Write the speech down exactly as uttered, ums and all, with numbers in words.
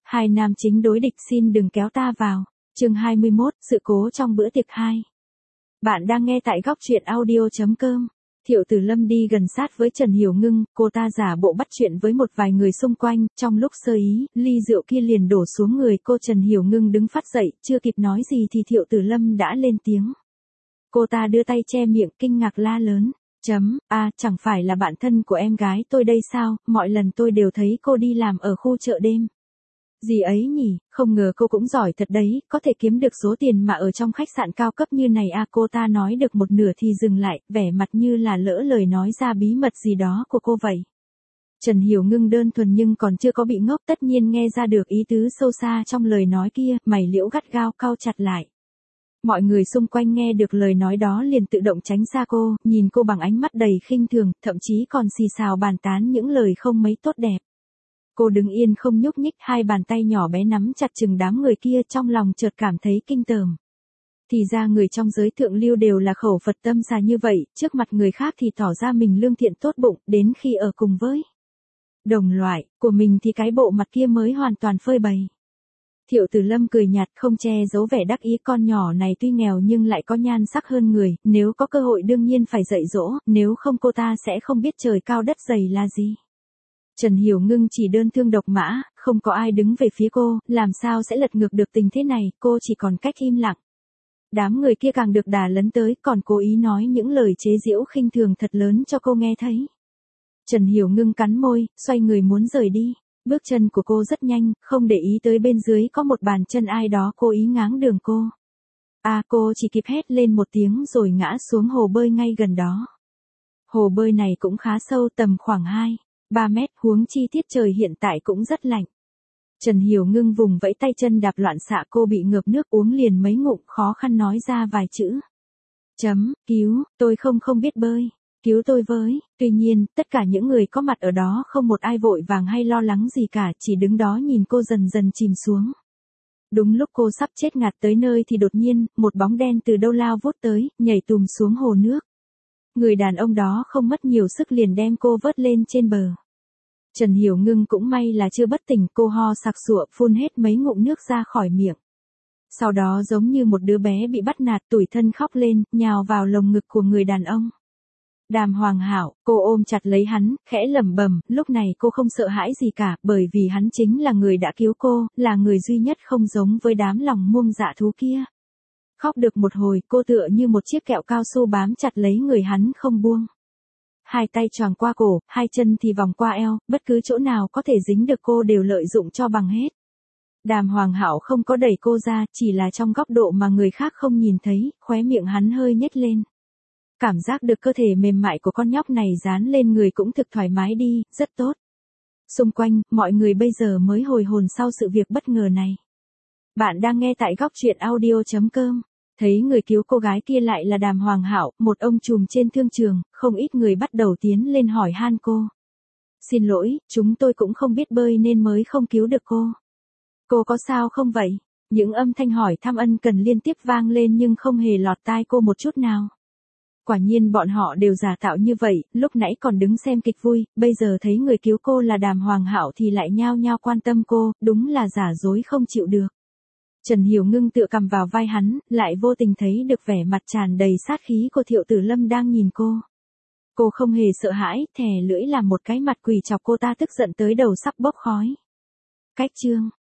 Hai nam chính đối địch xin đừng kéo ta vào. Chương hai mươi mốt, sự cố trong bữa tiệc hai. Bạn đang nghe tại góc truyện audio chấm com. Thiệu Tử Lâm đi gần sát với Trần Hiểu Ngưng, cô ta giả bộ bắt chuyện với một vài người xung quanh, trong lúc sơ ý, ly rượu kia liền đổ xuống người cô. Trần Hiểu Ngưng đứng phát dậy, chưa kịp nói gì thì Thiệu Tử Lâm đã lên tiếng. Cô ta đưa tay che miệng, kinh ngạc la lớn. Chấm, a à, chẳng phải là bạn thân của em gái tôi đây sao, mọi lần tôi đều thấy cô đi làm ở khu chợ đêm. Gì ấy nhỉ, không ngờ cô cũng giỏi thật đấy, có thể kiếm được số tiền mà ở trong khách sạn cao cấp như này à. Cô ta nói được một nửa thì dừng lại, vẻ mặt như là lỡ lời nói ra bí mật gì đó của cô vậy. Trần Hiểu Ngưng đơn thuần nhưng còn chưa có bị ngốc, tất nhiên nghe ra được ý tứ sâu xa trong lời nói kia, mày liễu gắt gao cau chặt lại. Mọi người xung quanh nghe được lời nói đó liền tự động tránh xa cô, nhìn cô bằng ánh mắt đầy khinh thường, thậm chí còn xì xào bàn tán những lời không mấy tốt đẹp. Cô đứng yên không nhúc nhích, hai bàn tay nhỏ bé nắm chặt chừng đám người kia, trong lòng chợt cảm thấy kinh tởm. Thì ra người trong giới thượng lưu đều là khẩu Phật tâm xà như vậy, trước mặt người khác thì tỏ ra mình lương thiện tốt bụng, đến khi ở cùng với đồng loại của mình thì cái bộ mặt kia mới hoàn toàn phơi bày. Thiệu Tử Lâm cười nhạt không che giấu vẻ đắc ý, con nhỏ này tuy nghèo nhưng lại có nhan sắc hơn người, nếu có cơ hội đương nhiên phải dạy dỗ, nếu không cô ta sẽ không biết trời cao đất dày là gì. Trần Hiểu Ngưng chỉ đơn thương độc mã, không có ai đứng về phía cô, làm sao sẽ lật ngược được tình thế này, cô chỉ còn cách im lặng. Đám người kia càng được đà lấn tới, còn cố ý nói những lời chế giễu khinh thường thật lớn cho cô nghe thấy. Trần Hiểu Ngưng cắn môi, xoay người muốn rời đi. Bước chân của cô rất nhanh, không để ý tới bên dưới có một bàn chân ai đó cố ý ngáng đường cô. À, cô chỉ kịp hét lên một tiếng rồi ngã xuống hồ bơi ngay gần đó. Hồ bơi này cũng khá sâu, tầm khoảng hai, ba mét, huống chi tiết trời hiện tại cũng rất lạnh. Trần Hiểu Ngưng vùng vẫy tay chân đạp loạn xạ, cô bị ngợp nước, uống liền mấy ngụm, khó khăn nói ra vài chữ. Chấm, cứu, tôi không không biết bơi. Cứu tôi với. Tuy nhiên, tất cả những người có mặt ở đó không một ai vội vàng hay lo lắng gì cả, chỉ đứng đó nhìn cô dần dần chìm xuống. Đúng lúc cô sắp chết ngạt tới nơi thì đột nhiên, một bóng đen từ đâu lao vút tới, nhảy tùm xuống hồ nước. Người đàn ông đó không mất nhiều sức liền đem cô vớt lên trên bờ. Trần Hiểu Ngưng cũng may là chưa bất tỉnh, cô ho sặc sụa, phun hết mấy ngụm nước ra khỏi miệng. Sau đó giống như một đứa bé bị bắt nạt, tủi thân khóc lên, nhào vào lồng ngực của người đàn ông. Đàm Hoàng Hảo, cô ôm chặt lấy hắn, khẽ lẩm bẩm, lúc này cô không sợ hãi gì cả, bởi vì hắn chính là người đã cứu cô, là người duy nhất không giống với đám lòng muông dạ thú kia. Khóc được một hồi, cô tựa như một chiếc kẹo cao su bám chặt lấy người hắn không buông. Hai tay choàng qua cổ, hai chân thì vòng qua eo, bất cứ chỗ nào có thể dính được cô đều lợi dụng cho bằng hết. Đàm Hoàng Hảo không có đẩy cô ra, chỉ là trong góc độ mà người khác không nhìn thấy, khóe miệng hắn hơi nhếch lên. Cảm giác được cơ thể mềm mại của con nhóc này dán lên người cũng thực thoải mái đi, rất tốt. Xung quanh, mọi người bây giờ mới hồi hồn sau sự việc bất ngờ này. Bạn đang nghe tại góc truyện audio chấm com. Thấy người cứu cô gái kia lại là Đàm Hoàng Hảo, một ông trùm trên thương trường, không ít người bắt đầu tiến lên hỏi han cô. Xin lỗi, chúng tôi cũng không biết bơi nên mới không cứu được cô. Cô có sao không vậy? Những âm thanh hỏi thăm ân cần liên tiếp vang lên nhưng không hề lọt tai cô một chút nào. Quả nhiên bọn họ đều giả tạo như vậy, lúc nãy còn đứng xem kịch vui, bây giờ thấy người cứu cô là Đàm Hoàng Hảo thì lại nhao nhao quan tâm cô, đúng là giả dối không chịu được. Trần Hiểu Ngưng tựa cằm vào vai hắn, lại vô tình thấy được vẻ mặt tràn đầy sát khí của Thiệu Tử Lâm đang nhìn cô. Cô không hề sợ hãi, thè lưỡi làm một cái mặt quỷ chọc cô ta tức giận tới đầu sắp bốc khói. Cách chương